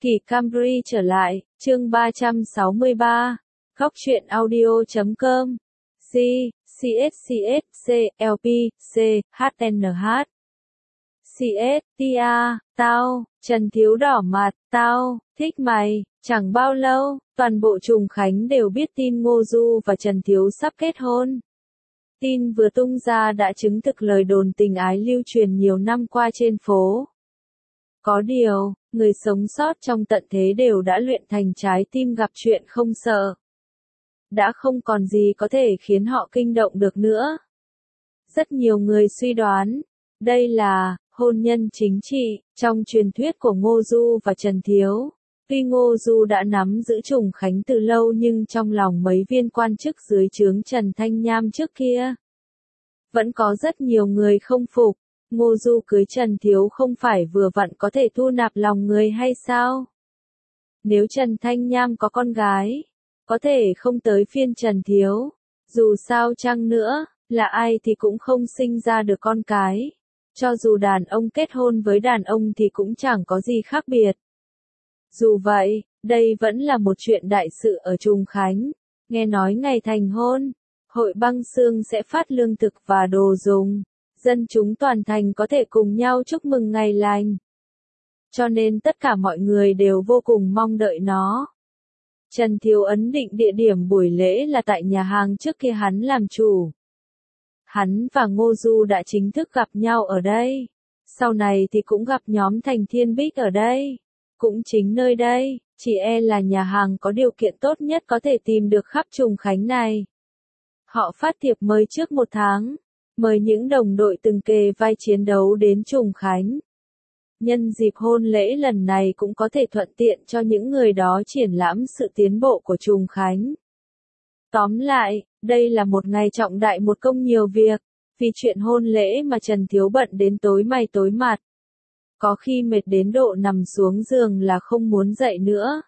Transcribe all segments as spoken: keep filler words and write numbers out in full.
Kỳ Camry trở lại, chương ba trăm sáu mươi ba, góc truyện audio chấm com, G, xê ét xê ét, C, L P, C, hát en hát. xê ét, tia, tao, Trần Thiếu đỏ mặt, tao, thích mày, chẳng bao lâu, toàn bộ Trùng Khánh đều biết tin Ngô Du và Trần Thiếu sắp kết hôn. Tin vừa tung ra đã chứng thực lời đồn tình ái lưu truyền nhiều năm qua trên phố. Có điều, người sống sót trong tận thế đều đã luyện thành trái tim gặp chuyện không sợ. Đã không còn gì có thể khiến họ kinh động được nữa. Rất nhiều người suy đoán, đây là hôn nhân chính trị trong truyền thuyết của Ngô Du và Trần Thiếu. Tuy Ngô Du đã nắm giữ Trùng Khánh từ lâu nhưng trong lòng mấy viên quan chức dưới trướng Trần Thanh Nham trước kia, vẫn có rất nhiều người không phục. Ngô Du cưới Trần Thiếu không phải vừa vặn có thể thu nạp lòng người hay sao? Nếu Trần Thanh Nham có con gái, có thể không tới phiên Trần Thiếu. Dù sao chăng nữa, là ai thì cũng không sinh ra được con cái. Cho dù đàn ông kết hôn với đàn ông thì cũng chẳng có gì khác biệt. Dù vậy, đây vẫn là một chuyện đại sự ở Trùng Khánh. Nghe nói ngày thành hôn, Hội Băng Xương sẽ phát lương thực và đồ dùng. Dân chúng toàn thành có thể cùng nhau chúc mừng ngày lành. Cho nên tất cả mọi người đều vô cùng mong đợi nó. Trần Thiếu ấn định địa điểm buổi lễ là tại nhà hàng trước kia hắn làm chủ. Hắn và Ngô Du đã chính thức gặp nhau ở đây. Sau này thì cũng gặp nhóm Thành Thiên Bích ở đây. Cũng chính nơi đây, chỉ e là nhà hàng có điều kiện tốt nhất có thể tìm được khắp Trùng Khánh này. Họ phát thiệp mời trước một tháng. Mời những đồng đội từng kề vai chiến đấu đến Trùng Khánh. Nhân dịp hôn lễ lần này cũng có thể thuận tiện cho những người đó triển lãm sự tiến bộ của Trùng Khánh. Tóm lại, đây là một ngày trọng đại một công nhiều việc, vì chuyện hôn lễ mà Trần Thiếu bận đến tối mày tối mặt. Có khi mệt đến độ nằm xuống giường là không muốn dậy nữa.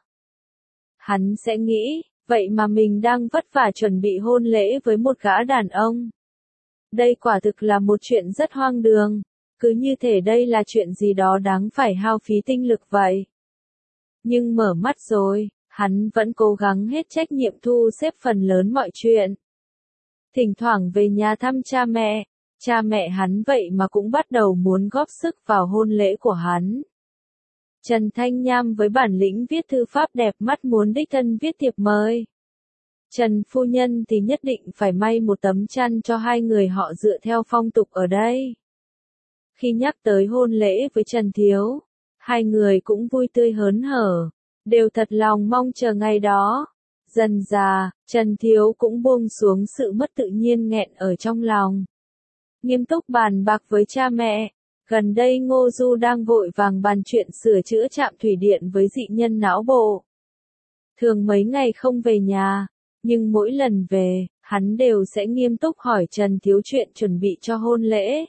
Hắn sẽ nghĩ, vậy mà mình đang vất vả chuẩn bị hôn lễ với một gã đàn ông. Đây quả thực là một chuyện rất hoang đường, cứ như thể đây là chuyện gì đó đáng phải hao phí tinh lực vậy. Nhưng mở mắt rồi, hắn vẫn cố gắng hết trách nhiệm thu xếp phần lớn mọi chuyện. Thỉnh thoảng về nhà thăm cha mẹ, cha mẹ hắn vậy mà cũng bắt đầu muốn góp sức vào hôn lễ của hắn. Trần Thanh Nham với bản lĩnh viết thư pháp đẹp mắt muốn đích thân viết thiệp mời. Trần phu nhân thì nhất định phải may một tấm chăn cho hai người họ dựa theo phong tục ở đây. Khi nhắc tới hôn lễ với Trần Thiếu, hai người cũng vui tươi hớn hở, đều thật lòng mong chờ ngày đó. Dần dà, Trần Thiếu cũng buông xuống sự mất tự nhiên nghẹn ở trong lòng. Nghiêm túc bàn bạc với cha mẹ, gần đây Ngô Du đang vội vàng bàn chuyện sửa chữa trạm thủy điện với dị nhân não bộ. Thường mấy ngày không về nhà. Nhưng mỗi lần về, hắn đều sẽ nghiêm túc hỏi Trần Thiếu chuyện chuẩn bị cho hôn lễ.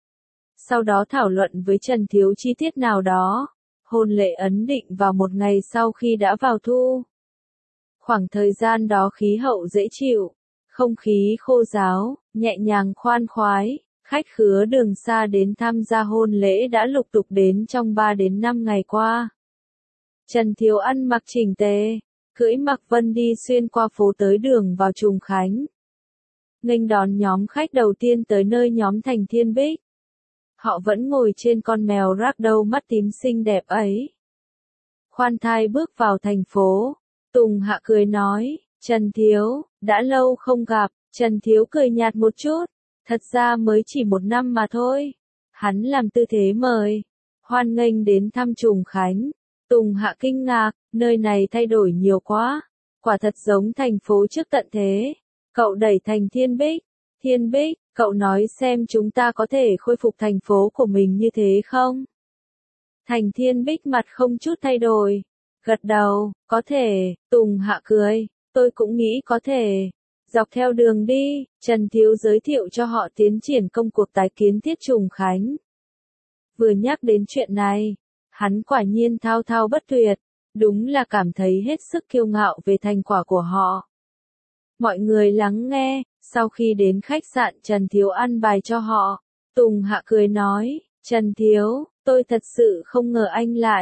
Sau đó thảo luận với Trần Thiếu chi tiết nào đó. Hôn lễ ấn định vào một ngày sau khi đã vào thu. Khoảng thời gian đó khí hậu dễ chịu, không khí khô ráo, nhẹ nhàng khoan khoái, khách khứa đường xa đến tham gia hôn lễ đã lục tục đến trong ba đến năm ngày qua. Trần Thiếu ăn mặc chỉnh tề, cưỡi Mạc Vân đi xuyên qua phố tới đường vào Trùng Khánh. Nghênh đón nhóm khách đầu tiên tới nơi nhóm Thành Thiên Bích. Họ vẫn ngồi trên con mèo ragdoll mắt tím xinh đẹp ấy. Khoan thai bước vào thành phố, Tùng Hạ cười nói, Trần Thiếu, đã lâu không gặp. Trần Thiếu cười nhạt một chút, thật ra mới chỉ một năm mà thôi. Hắn làm tư thế mời, hoan nghênh đến thăm Trùng Khánh. Tùng Hạ kinh ngạc, nơi này thay đổi nhiều quá, quả thật giống thành phố trước tận thế. Cậu đẩy Thành Thiên Bích, Thiên Bích, cậu nói xem chúng ta có thể khôi phục thành phố của mình như thế không? Thành Thiên Bích mặt không chút thay đổi, gật đầu, có thể. Tùng Hạ cười, tôi cũng nghĩ có thể. Dọc theo đường đi, Trần Thiếu giới thiệu cho họ tiến triển công cuộc tái kiến thiết Trùng Khánh. Vừa nhắc đến chuyện này, hắn quả nhiên thao thao bất tuyệt, đúng là cảm thấy hết sức kiêu ngạo về thành quả của họ. Mọi người lắng nghe, sau khi đến khách sạn Trần Thiếu ăn bài cho họ, Tùng Hạ cười nói, Trần Thiếu, tôi thật sự không ngờ anh lại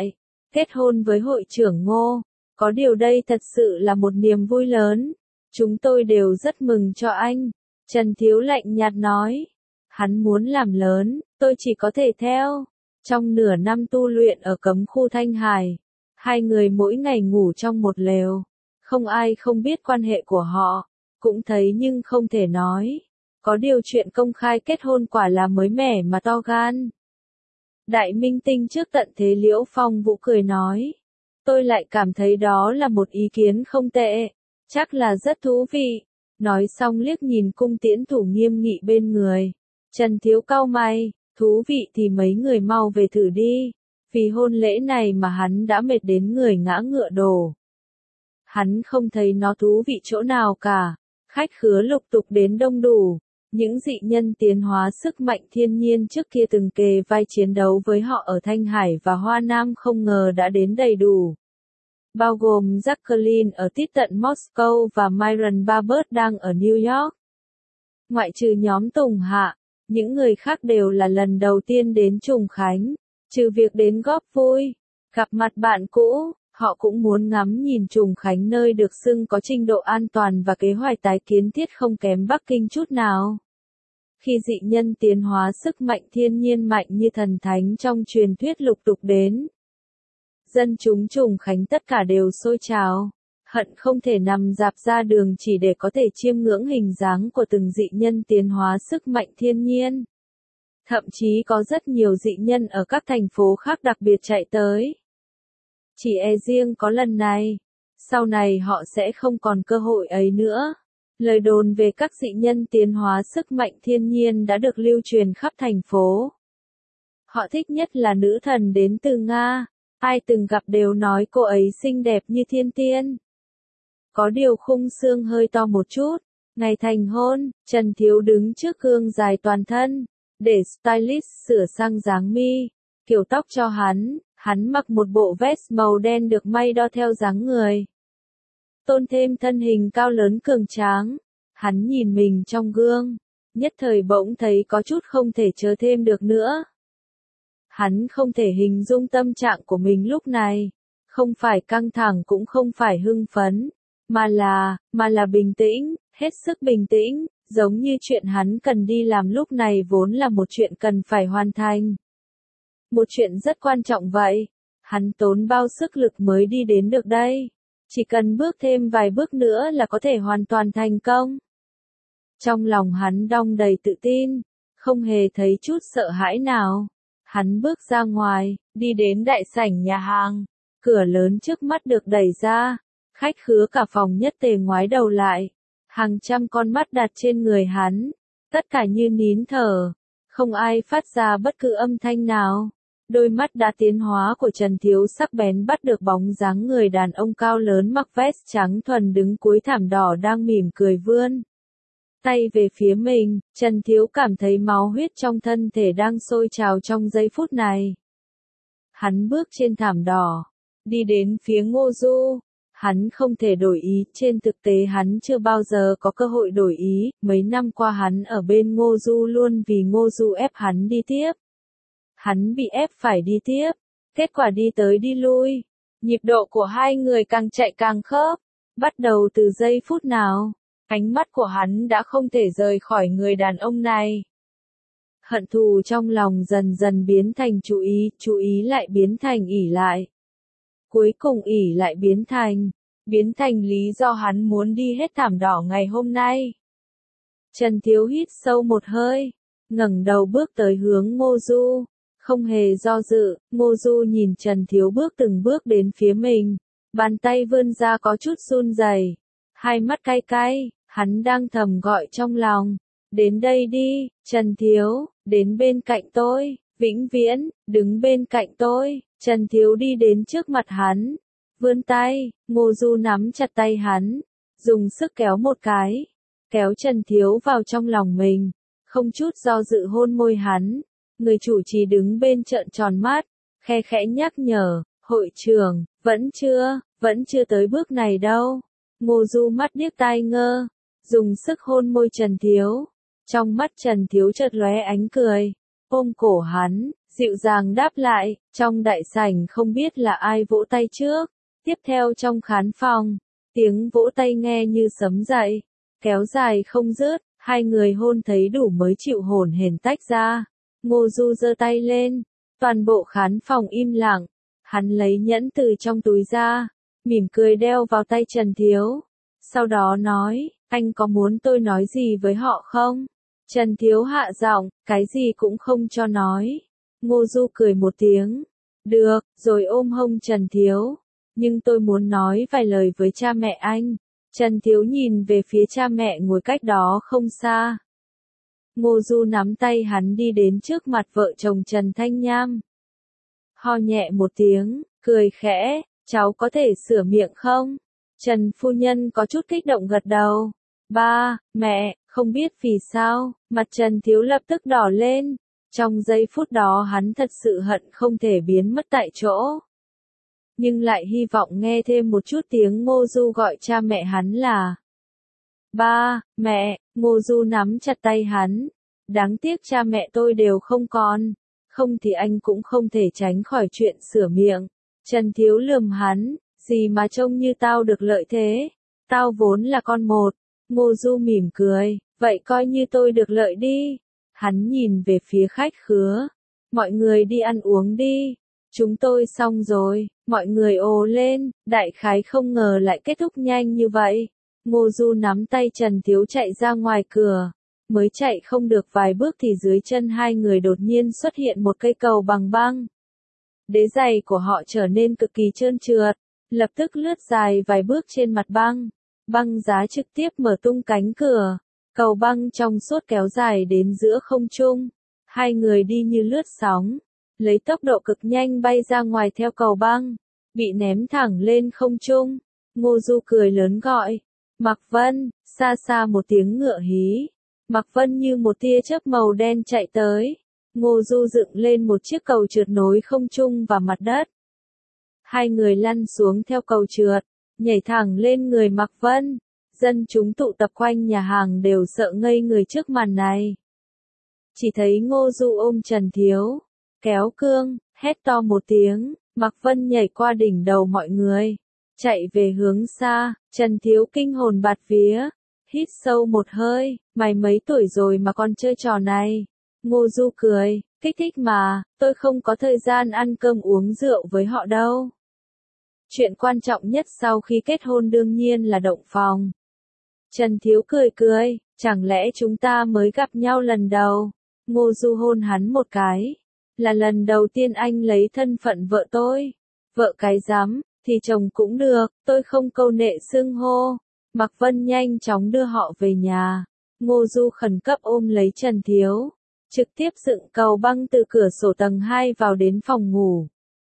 kết hôn với hội trưởng Ngô. Có điều đây thật sự là một niềm vui lớn. Chúng tôi đều rất mừng cho anh. Trần Thiếu lạnh nhạt nói. Hắn muốn làm lớn, tôi chỉ có thể theo. Trong nửa năm tu luyện ở cấm khu Thanh Hải, hai người mỗi ngày ngủ trong một lều. Không ai không biết quan hệ của họ, cũng thấy nhưng không thể nói. Có điều chuyện công khai kết hôn quả là mới mẻ mà to gan. Đại minh tinh trước tận thế Liễu Phong Vũ cười nói. Tôi lại cảm thấy đó là một ý kiến không tệ, chắc là rất thú vị. Nói xong liếc nhìn cung tiễn thủ nghiêm nghị bên người. Trần Thiếu cau mày, thú vị thì mấy người mau về thử đi. Vì hôn lễ này mà hắn đã mệt đến người ngã ngựa đổ. Hắn không thấy nó thú vị chỗ nào cả. Khách khứa lục tục đến đông đủ. Những dị nhân tiến hóa sức mạnh thiên nhiên trước kia từng kề vai chiến đấu với họ ở Thanh Hải và Hoa Nam không ngờ đã đến đầy đủ. Bao gồm Jacqueline ở tít tận Moscow và Myron Barber đang ở New York. Ngoại trừ nhóm Tùng Hạ, những người khác đều là lần đầu tiên đến Trùng Khánh. Trừ việc đến góp vui, gặp mặt bạn cũ, họ cũng muốn ngắm nhìn Trùng Khánh nơi được xưng có trình độ an toàn và kế hoạch tái kiến thiết không kém Bắc Kinh chút nào. Khi dị nhân tiến hóa sức mạnh thiên nhiên mạnh như thần thánh trong truyền thuyết lục tục đến, dân chúng Trùng Khánh tất cả đều sôi trào, hận không thể nằm rạp ra đường chỉ để có thể chiêm ngưỡng hình dáng của từng dị nhân tiến hóa sức mạnh thiên nhiên. Thậm chí có rất nhiều dị nhân ở các thành phố khác đặc biệt chạy tới. Chỉ e riêng có lần này, sau này họ sẽ không còn cơ hội ấy nữa. Lời đồn về các dị nhân tiến hóa sức mạnh thiên nhiên đã được lưu truyền khắp thành phố. Họ thích nhất là nữ thần đến từ Nga, ai từng gặp đều nói cô ấy xinh đẹp như thiên tiên. Có điều khung xương hơi to một chút. Ngày thành hôn, Trần Thiếu đứng trước gương dài toàn thân, để stylist sửa sang dáng mi, kiểu tóc cho hắn. Hắn mặc một bộ vest màu đen được may đo theo dáng người. Tôn thêm thân hình cao lớn cường tráng. Hắn nhìn mình trong gương, nhất thời bỗng thấy có chút không thể chờ thêm được nữa. Hắn không thể hình dung tâm trạng của mình lúc này. Không phải căng thẳng cũng không phải hưng phấn. Mà là, mà là bình tĩnh, hết sức bình tĩnh. Giống như chuyện hắn cần đi làm lúc này vốn là một chuyện cần phải hoàn thành. Một chuyện rất quan trọng vậy. Hắn tốn bao sức lực mới đi đến được đây. Chỉ cần bước thêm vài bước nữa là có thể hoàn toàn thành công. Trong lòng hắn đong đầy tự tin, không hề thấy chút sợ hãi nào. Hắn bước ra ngoài, đi đến đại sảnh nhà hàng. Cửa lớn trước mắt được đẩy ra. Khách khứa cả phòng nhất tề ngoái đầu lại. Hàng trăm con mắt đặt trên người hắn. Tất cả như nín thở. Không ai phát ra bất cứ âm thanh nào. Đôi mắt đã tiến hóa của Trần Thiếu sắc bén bắt được bóng dáng người đàn ông cao lớn mặc vest trắng thuần đứng cuối thảm đỏ đang mỉm cười vươn tay về phía mình. Trần Thiếu cảm thấy máu huyết trong thân thể đang sôi trào trong giây phút này. Hắn bước trên thảm đỏ, đi đến phía Ngô Du. Hắn không thể đổi ý, trên thực tế hắn chưa bao giờ có cơ hội đổi ý, mấy năm qua hắn ở bên Ngô Du luôn vì Ngô Du ép hắn đi tiếp. Hắn bị ép phải đi tiếp, kết quả đi tới đi lui. Nhịp độ của hai người càng chạy càng khớp. Bắt đầu từ giây phút nào, ánh mắt của hắn đã không thể rời khỏi người đàn ông này. Hận thù trong lòng dần dần biến thành chú ý, chú ý lại biến thành ỷ lại. Cuối cùng ỷ lại biến thành, biến thành lý do hắn muốn đi hết thảm đỏ ngày hôm nay. Trần Thiếu hít sâu một hơi, ngẩng đầu bước tới hướng Ngô Du. Không hề do dự, Ngô Du nhìn Trần Thiếu bước từng bước đến phía mình. Bàn tay vươn ra có chút run rẩy, hai mắt cay cay, hắn đang thầm gọi trong lòng. Đến đây đi, Trần Thiếu, đến bên cạnh tôi, vĩnh viễn, đứng bên cạnh tôi. Trần Thiếu đi đến trước mặt hắn, vươn tay, Ngô Du nắm chặt tay hắn, dùng sức kéo một cái, kéo Trần Thiếu vào trong lòng mình, không chút do dự hôn môi hắn. Người chủ trì đứng bên trợn tròn mắt, khe khẽ nhắc nhở, hội trưởng, vẫn chưa, vẫn chưa tới bước này đâu. Ngô Du mắt điếc tai ngơ, dùng sức hôn môi Trần Thiếu. Trong mắt Trần Thiếu chợt lóe ánh cười, ôm cổ hắn, dịu dàng đáp lại, trong đại sảnh không biết là ai vỗ tay trước. Tiếp theo trong khán phòng, tiếng vỗ tay nghe như sấm dậy, kéo dài không dứt, hai người hôn thấy đủ mới chịu hổn hển tách ra. Ngô Du giơ tay lên, toàn bộ khán phòng im lặng, hắn lấy nhẫn từ trong túi ra, mỉm cười đeo vào tay Trần Thiếu. Sau đó nói, anh có muốn tôi nói gì với họ không? Trần Thiếu hạ giọng, cái gì cũng không cho nói. Ngô Du cười một tiếng, được, rồi ôm hông Trần Thiếu. Nhưng tôi muốn nói vài lời với cha mẹ anh. Trần Thiếu nhìn về phía cha mẹ ngồi cách đó không xa. Ngô Du nắm tay hắn đi đến trước mặt vợ chồng Trần Thanh Nham. Ho nhẹ một tiếng, cười khẽ, cháu có thể sửa miệng không? Trần phu nhân có chút kích động gật đầu. Ba, mẹ, không biết vì sao, mặt Trần Thiếu lập tức đỏ lên. Trong giây phút đó hắn thật sự hận không thể biến mất tại chỗ. Nhưng lại hy vọng nghe thêm một chút tiếng Ngô Du gọi cha mẹ hắn là ba, mẹ. Ngô Du nắm chặt tay hắn. Đáng tiếc cha mẹ tôi đều không còn. Không thì anh cũng không thể tránh khỏi chuyện sửa miệng. Trần Thiếu lườm hắn, gì mà trông như tao được lợi thế. Tao vốn là con một. Ngô Du mỉm cười, vậy coi như tôi được lợi đi. Hắn nhìn về phía khách khứa. Mọi người đi ăn uống đi. Chúng tôi xong rồi, mọi người ồ lên, đại khái không ngờ lại kết thúc nhanh như vậy. Ngô Du nắm tay Trần Thiếu chạy ra ngoài cửa. Mới chạy không được vài bước thì dưới chân hai người đột nhiên xuất hiện một cây cầu bằng băng. Đế giày của họ trở nên cực kỳ trơn trượt, lập tức lướt dài vài bước trên mặt băng. Băng giá trực tiếp mở tung cánh cửa. Cầu băng trong suốt kéo dài đến giữa không trung. Hai người đi như lướt sóng. Lấy tốc độ cực nhanh bay ra ngoài theo cầu băng. Bị ném thẳng lên không trung. Ngô Du cười lớn gọi. Mạc Vân, xa xa một tiếng ngựa hí. Mạc Vân như một tia chớp màu đen chạy tới. Ngô Du dựng lên một chiếc cầu trượt nối không trung và mặt đất. Hai người lăn xuống theo cầu trượt, nhảy thẳng lên người Mạc Vân. Dân chúng tụ tập quanh nhà hàng đều sợ ngây người trước màn này. Chỉ thấy Ngô Du ôm Trần Thiếu, kéo cương, hét to một tiếng, Mạc Vân nhảy qua đỉnh đầu mọi người, chạy về hướng xa. Trần Thiếu kinh hồn bạt vía, hít sâu một hơi, mày mấy tuổi rồi mà còn chơi trò này. Ngô Du cười, kích thích mà, tôi không có thời gian ăn cơm uống rượu với họ đâu. Chuyện quan trọng nhất sau khi kết hôn đương nhiên là động phòng. Trần Thiếu cười cười, chẳng lẽ chúng ta mới gặp nhau lần đầu? Ngô Du hôn hắn một cái. Là lần đầu tiên anh lấy thân phận vợ tôi. Vợ cái rắm, thì chồng cũng được, tôi không câu nệ xưng hô. Mạc Vân nhanh chóng đưa họ về nhà. Ngô Du khẩn cấp ôm lấy Trần Thiếu. Trực tiếp dựng cầu băng từ cửa sổ tầng hai vào đến phòng ngủ.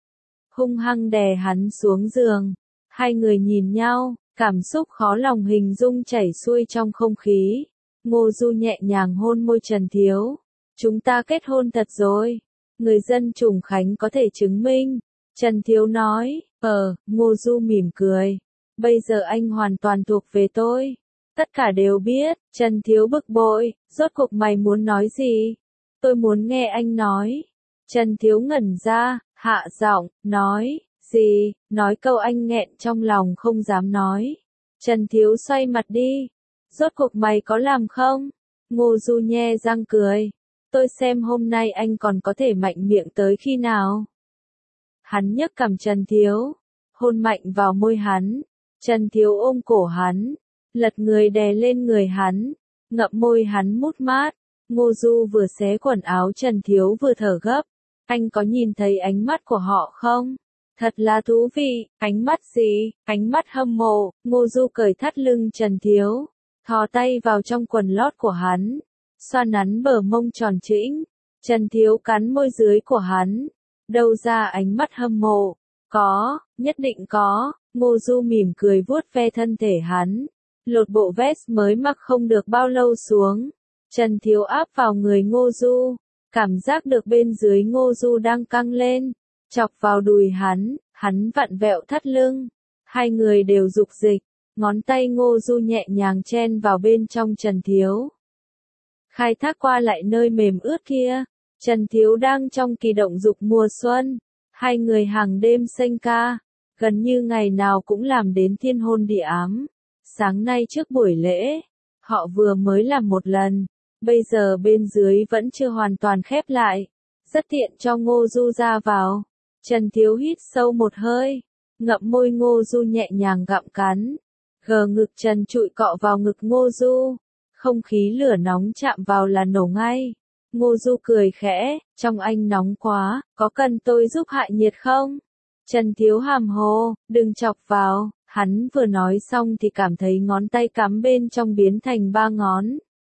Hung hăng đè hắn xuống giường. Hai người nhìn nhau, cảm xúc khó lòng hình dung chảy xuôi trong không khí. Ngô Du nhẹ nhàng hôn môi Trần Thiếu. Chúng ta kết hôn thật rồi. Người dân Trùng Khánh có thể chứng minh. Trần Thiếu nói, ờ, Ngô Du mỉm cười. Bây giờ anh hoàn toàn thuộc về tôi. Tất cả đều biết. Trần Thiếu bực bội, rốt cuộc mày muốn nói gì? Tôi muốn nghe anh nói. Trần Thiếu ngẩn ra, hạ giọng, nói, gì, nói câu anh nghẹn trong lòng không dám nói. Trần Thiếu xoay mặt đi. Rốt cuộc mày có làm không? Ngô Du nhe răng cười. Tôi xem hôm nay anh còn có thể mạnh miệng tới khi nào. Hắn nhấc cằm Trần Thiếu, hôn mạnh vào môi hắn. Trần Thiếu ôm cổ hắn, lật người đè lên người hắn, ngậm môi hắn mút mát. Ngô Du vừa xé quần áo Trần Thiếu vừa thở gấp. Anh có nhìn thấy ánh mắt của họ không? Thật là thú vị. Ánh mắt gì? Ánh mắt hâm mộ. Ngô Du cởi thắt lưng Trần Thiếu, thò tay vào trong quần lót của hắn, xoa nắn bờ mông tròn trĩnh. Trần Thiếu cắn môi dưới của hắn. Đâu ra ánh mắt hâm mộ? Có, nhất định có. Ngô Du mỉm cười vuốt ve thân thể hắn. Lột bộ vest mới mặc không được bao lâu xuống. Trần Thiếu áp vào người Ngô Du. Cảm giác được bên dưới Ngô Du đang căng lên. Chọc vào đùi hắn, hắn vặn vẹo thắt lưng. Hai người đều dục dịch. Ngón tay Ngô Du nhẹ nhàng chen vào bên trong Trần Thiếu. Khai thác qua lại nơi mềm ướt kia. Trần Thiếu đang trong kỳ động dục mùa xuân, hai người hàng đêm sênh ca, gần như ngày nào cũng làm đến thiên hôn địa ám. Sáng nay trước buổi lễ, họ vừa mới làm một lần, bây giờ bên dưới vẫn chưa hoàn toàn khép lại, rất tiện cho Ngô Du ra vào. Trần Thiếu hít sâu một hơi, ngậm môi Ngô Du nhẹ nhàng gặm cắn, gờ ngực Trần trụi cọ vào ngực Ngô Du, không khí lửa nóng chạm vào là nổ ngay. Ngô Du cười khẽ, trong anh nóng quá, có cần tôi giúp hạ nhiệt không? Trần Thiếu hàm hồ, đừng chọc vào, hắn vừa nói xong thì cảm thấy ngón tay cắm bên trong biến thành ba ngón.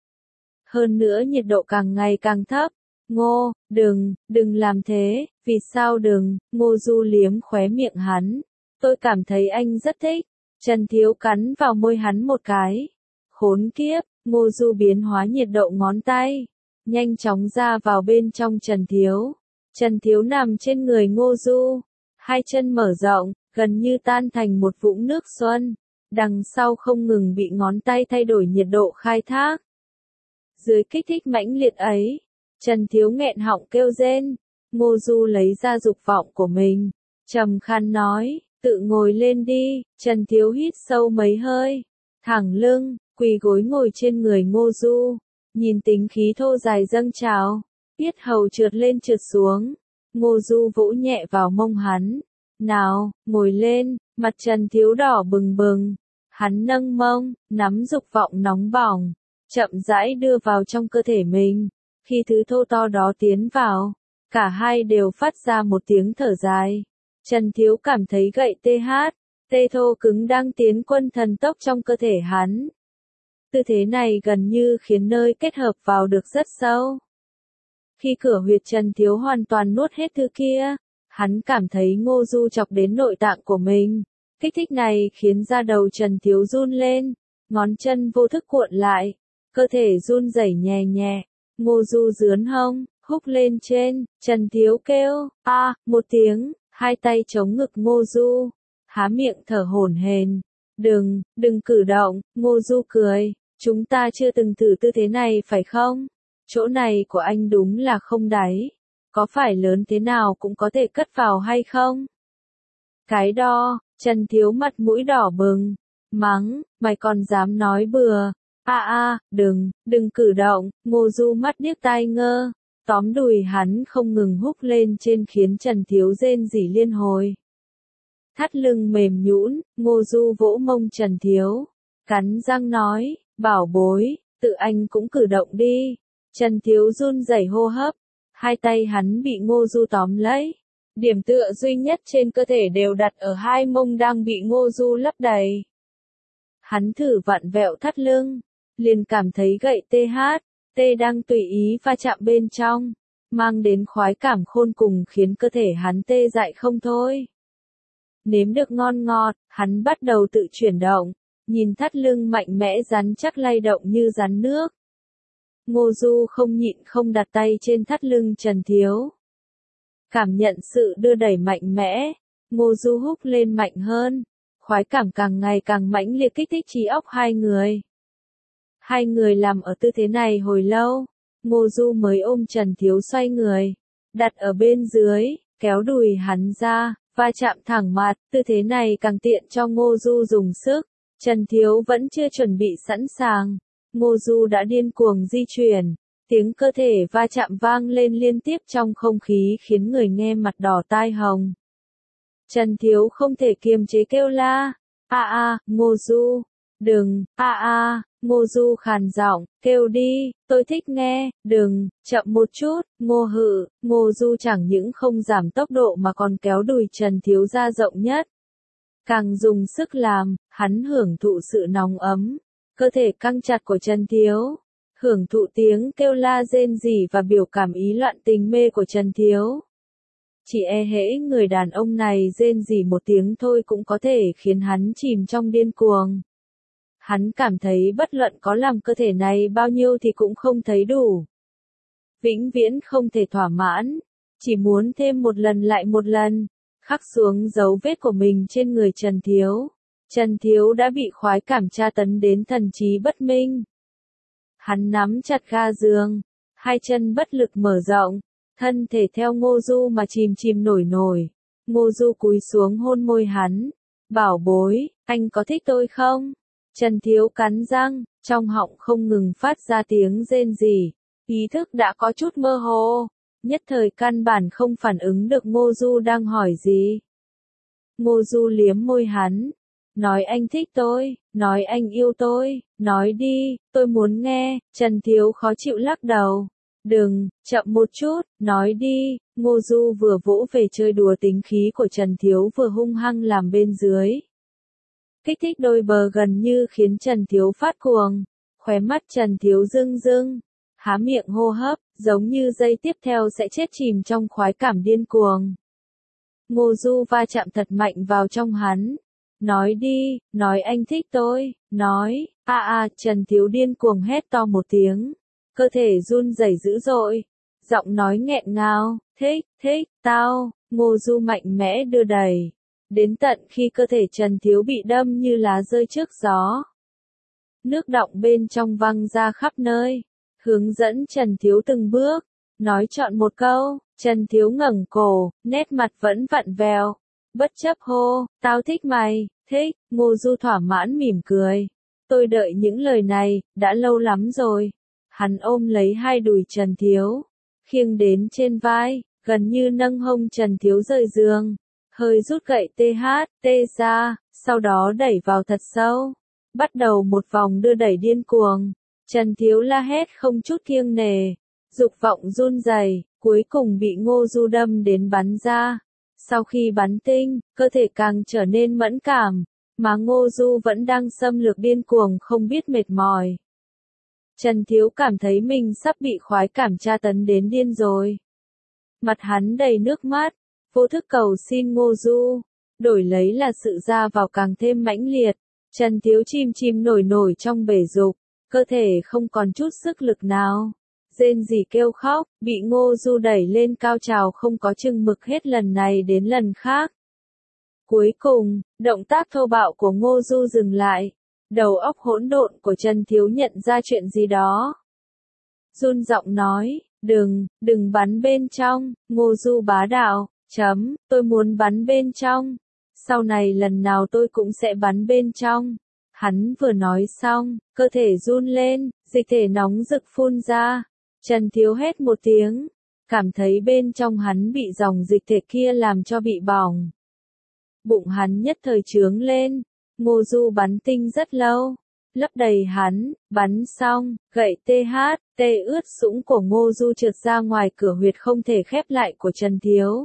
Hơn nữa nhiệt độ càng ngày càng thấp. Ngô, đừng, đừng làm thế, vì sao đừng, Ngô Du liếm khóe miệng hắn. Tôi cảm thấy anh rất thích. Trần Thiếu cắn vào môi hắn một cái. Khốn kiếp, Ngô Du biến hóa nhiệt độ ngón tay, nhanh chóng ra vào bên trong Trần Thiếu. Trần Thiếu nằm trên người Ngô Du, hai chân mở rộng, gần như tan thành một vũng nước xuân, đằng sau không ngừng bị ngón tay thay đổi nhiệt độ khai thác. Dưới kích thích mãnh liệt ấy, Trần Thiếu nghẹn họng kêu rên. Ngô Du lấy ra dục vọng của mình, trầm khan nói, tự ngồi lên đi. Trần Thiếu hít sâu mấy hơi, thẳng lưng, quỳ gối ngồi trên người Ngô Du, nhìn tính khí thô dài dâng trào, yết hầu trượt lên trượt xuống. Ngô Du vỗ nhẹ vào mông hắn, nào, ngồi lên. Mặt Trần Thiếu đỏ bừng bừng, hắn nâng mông, nắm dục vọng nóng bỏng, chậm rãi đưa vào trong cơ thể mình. Khi thứ thô to đó tiến vào, cả hai đều phát ra một tiếng thở dài. Trần Thiếu cảm thấy gậy tê hát, tê thô cứng đang tiến quân thần tốc trong cơ thể hắn. Tư thế này gần như khiến nơi kết hợp vào được rất sâu. Khi cửa huyệt Trần Thiếu hoàn toàn nuốt hết thứ kia, hắn cảm thấy Ngô Du chọc đến nội tạng của mình. Kích thích này khiến da đầu Trần Thiếu run lên, ngón chân vô thức cuộn lại, cơ thể run rẩy nhẹ nhẹ. Ngô Du dướn hông, húc lên trên, Trần Thiếu kêu, a, à, một tiếng, hai tay chống ngực Ngô Du, há miệng thở hổn hển. Đừng, đừng cử động. Ngô Du cười, chúng ta chưa từng thử tư thế này phải không? Chỗ này của anh đúng là không đáy, có phải lớn thế nào cũng có thể cất vào hay không? Cái đo. Trần Thiếu mặt mũi đỏ bừng, mắng, mày còn dám nói bừa. A a, đừng, đừng cử động. Ngô Du mắt điếc tai ngơ, tóm đùi hắn không ngừng húc lên trên khiến Trần Thiếu rên rỉ liên hồi. Thắt lưng mềm nhũn, Ngô Du vỗ mông Trần Thiếu, cắn răng nói, bảo bối, tự anh cũng cử động đi. Trần Thiếu run rẩy hô hấp, hai tay hắn bị Ngô Du tóm lấy. Điểm tựa duy nhất trên cơ thể đều đặt ở hai mông đang bị Ngô Du lấp đầy. Hắn thử vặn vẹo thắt lưng, liền cảm thấy gậy tê hát, tê đang tùy ý va chạm bên trong, mang đến khoái cảm khôn cùng khiến cơ thể hắn tê dại không thôi. Nếm được ngon ngọt, hắn bắt đầu tự chuyển động, nhìn thắt lưng mạnh mẽ rắn chắc lay động như rắn nước. Ngô Du không nhịn không đặt tay trên thắt lưng Trần Thiếu. Cảm nhận sự đưa đẩy mạnh mẽ, Ngô Du húc lên mạnh hơn, khoái cảm càng ngày càng mãnh liệt kích thích trí óc hai người. Hai người làm ở tư thế này hồi lâu, Ngô Du mới ôm Trần Thiếu xoay người, đặt ở bên dưới, kéo đùi hắn ra, va chạm thẳng mặt. Tư thế này càng tiện cho Ngô Du dùng sức. Trần Thiếu vẫn chưa chuẩn bị sẵn sàng, Ngô Du đã điên cuồng di chuyển, tiếng cơ thể va chạm vang lên liên tiếp trong không khí khiến người nghe mặt đỏ tai hồng. Trần Thiếu không thể kiềm chế kêu la, a a, Ngô Du, đừng, a a, Ngô Du khàn giọng, kêu đi, tôi thích nghe, đừng, chậm một chút. Ngô Hự, Ngô Du chẳng những không giảm tốc độ mà còn kéo đùi Trần Thiếu ra rộng nhất. Càng dùng sức làm, hắn hưởng thụ sự nóng ấm, cơ thể căng chặt của Trần Thiếu, hưởng thụ tiếng kêu la rên rỉ và biểu cảm ý loạn tình mê của Trần Thiếu. Chỉ e hễ người đàn ông này rên rỉ một tiếng thôi cũng có thể khiến hắn chìm trong điên cuồng. Hắn cảm thấy bất luận có làm cơ thể này bao nhiêu thì cũng không thấy đủ. Vĩnh viễn không thể thỏa mãn, chỉ muốn thêm một lần lại một lần, khắc xuống dấu vết của mình trên người Trần Thiếu. Trần Thiếu đã bị khoái cảm tra tấn đến thần trí bất minh. Hắn nắm chặt ga giường, hai chân bất lực mở rộng, thân thể theo Ngô Du mà chìm chìm nổi nổi. Ngô Du cúi xuống hôn môi hắn. Bảo bối, anh có thích tôi không? Trần Thiếu cắn răng, trong họng không ngừng phát ra tiếng rên rỉ. Ý thức đã có chút mơ hồ, nhất thời căn bản không phản ứng được Ngô Du đang hỏi gì. Ngô Du liếm môi hắn. Nói anh thích tôi, nói anh yêu tôi, nói đi, tôi muốn nghe. Trần Thiếu khó chịu lắc đầu. Đừng, chậm một chút, nói đi. Ngô Du vừa vỗ về chơi đùa tính khí của Trần Thiếu vừa hung hăng làm bên dưới. Kích thích đôi bờ gần như khiến Trần Thiếu phát cuồng. Khóe mắt Trần Thiếu rưng rưng, há miệng hô hấp, giống như giây tiếp theo sẽ chết chìm trong khoái cảm điên cuồng. Ngô Du va chạm thật mạnh vào trong hắn. Nói đi, nói anh thích tôi, nói, a a, Trần Thiếu điên cuồng hét to một tiếng. Cơ thể run rẩy dữ dội, giọng nói nghẹn ngào, thích, thích, tao. Ngô Du mạnh mẽ đưa đẩy, đến tận khi cơ thể Trần Thiếu bị đâm như lá rơi trước gió. Nước đọng bên trong văng ra khắp nơi, hướng dẫn Trần Thiếu từng bước, nói chọn một câu. Trần Thiếu ngẩng cổ, nét mặt vẫn vặn vẹo, bất chấp hô, tao thích mày, thích. Ngô Du thỏa mãn mỉm cười. Tôi đợi những lời này, đã lâu lắm rồi. Hắn ôm lấy hai đùi Trần Thiếu, khiêng đến trên vai, gần như nâng hông Trần Thiếu rời giường, hơi rút gậy tê hát, tê ra, sau đó đẩy vào thật sâu, bắt đầu một vòng đưa đẩy điên cuồng. Trần Thiếu la hét không chút kiêng nề, dục vọng run rẩy, cuối cùng bị Ngô Du đâm đến bắn ra. Sau khi bắn tinh, cơ thể càng trở nên mẫn cảm, mà Ngô Du vẫn đang xâm lược điên cuồng không biết mệt mỏi. Trần Thiếu cảm thấy mình sắp bị khoái cảm tra tấn đến điên rồi. Mặt hắn đầy nước mắt, vô thức cầu xin Ngô Du, đổi lấy là sự ra vào càng thêm mãnh liệt. Trần Thiếu chìm chìm nổi nổi trong bể dục, cơ thể không còn chút sức lực nào. Rên rỉ kêu khóc, bị Ngô Du đẩy lên cao trào không có chừng mực hết lần này đến lần khác. Cuối cùng, động tác thô bạo của Ngô Du dừng lại. Đầu óc hỗn độn của Trần Thiếu nhận ra chuyện gì đó. Run giọng nói, đừng, đừng bắn bên trong. Ngô Du bá đạo, chấm, tôi muốn bắn bên trong. Sau này lần nào tôi cũng sẽ bắn bên trong. Hắn vừa nói xong, cơ thể run lên, dịch thể nóng rực phun ra. Trần Thiếu hét một tiếng, cảm thấy bên trong hắn bị dòng dịch thể kia làm cho bị bỏng. Bụng hắn nhất thời trướng lên. Ngô Du bắn tinh rất lâu, lấp đầy hắn, bắn xong, gậy tê hát, tê ướt sũng của Ngô Du trượt ra ngoài cửa huyệt không thể khép lại của Trần Thiếu.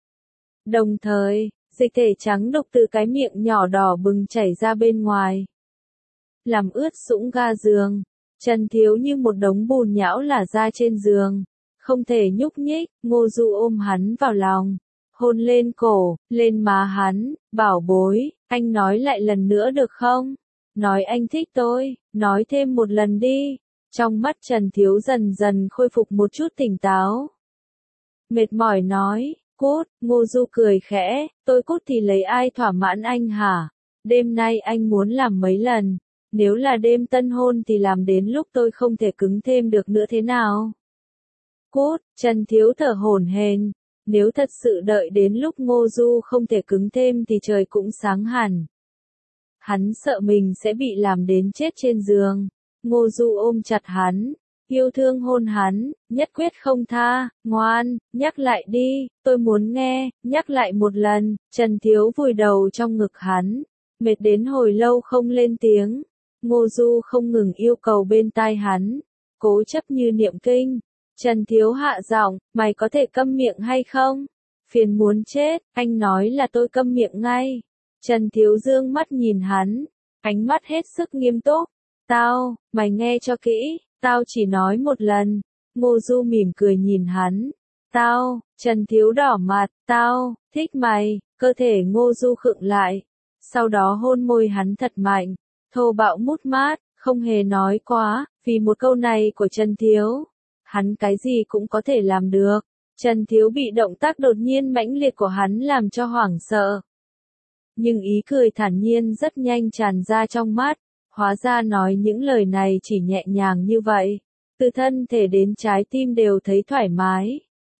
Đồng thời, dịch thể trắng đục từ cái miệng nhỏ đỏ bừng chảy ra bên ngoài, làm ướt sũng ga giường. Trần Thiếu như một đống bùn nhão lả ra trên giường, không thể nhúc nhích. Ngô Du ôm hắn vào lòng, hôn lên cổ, lên má hắn, bảo bối, anh nói lại lần nữa được không? Nói anh thích tôi, nói thêm một lần đi. Trong mắt Trần Thiếu dần dần khôi phục một chút tỉnh táo. Mệt mỏi nói, cút. Ngô Du cười khẽ, tôi cút thì lấy ai thỏa mãn anh hả? Đêm nay anh muốn làm mấy lần? Nếu là đêm tân hôn thì làm đến lúc tôi không thể cứng thêm được nữa thế nào? Cút. Trần Thiếu thở hổn hển. Nếu thật sự đợi đến lúc Ngô Du không thể cứng thêm thì trời cũng sáng hẳn. Hắn sợ mình sẽ bị làm đến chết trên giường. Ngô Du ôm chặt hắn, yêu thương hôn hắn, nhất quyết không tha. Ngoan, nhắc lại đi, tôi muốn nghe, nhắc lại một lần. Trần Thiếu vùi đầu trong ngực hắn, mệt đến hồi lâu không lên tiếng. Ngô Du không ngừng yêu cầu bên tai hắn, cố chấp như niệm kinh. Trần Thiếu hạ giọng, mày có thể câm miệng hay không? Phiền muốn chết, anh nói là tôi câm miệng ngay. Trần Thiếu dương mắt nhìn hắn, ánh mắt hết sức nghiêm túc. Tao, mày nghe cho kỹ, tao chỉ nói một lần. Ngô Du mỉm cười nhìn hắn. Tao, Trần Thiếu đỏ mặt, tao, thích mày. Cơ thể Ngô Du khựng lại, sau đó hôn môi hắn thật mạnh, thô bạo mút mát, không hề nói quá, vì một câu này của Trần Thiếu. Hắn cái gì cũng có thể làm được. Trần Thiếu bị động tác đột nhiên mãnh liệt của hắn làm cho hoảng sợ. Nhưng ý cười thản nhiên rất nhanh tràn ra trong mắt. Hóa ra nói những lời này chỉ nhẹ nhàng như vậy. Từ thân thể đến trái tim đều thấy thoải mái.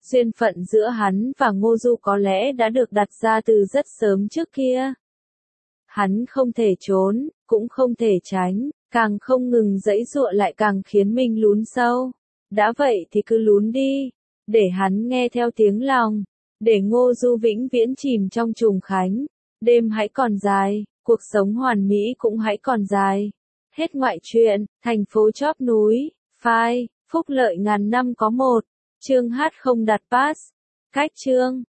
Duyên phận giữa hắn và Ngô Du có lẽ đã được đặt ra từ rất sớm trước kia. Hắn không thể trốn, cũng không thể tránh, càng không ngừng giãy giụa lại càng khiến mình lún sâu. Đã vậy thì cứ lún đi, để hắn nghe theo tiếng lòng, để Ngô Du vĩnh viễn chìm trong trùng khánh. Đêm hãy còn dài, cuộc sống hoàn mỹ cũng hãy còn dài. Hết ngoại truyện, thành phố chóp núi, file, phúc lợi ngàn năm có một. Chương hát không đặt pass. Cách chương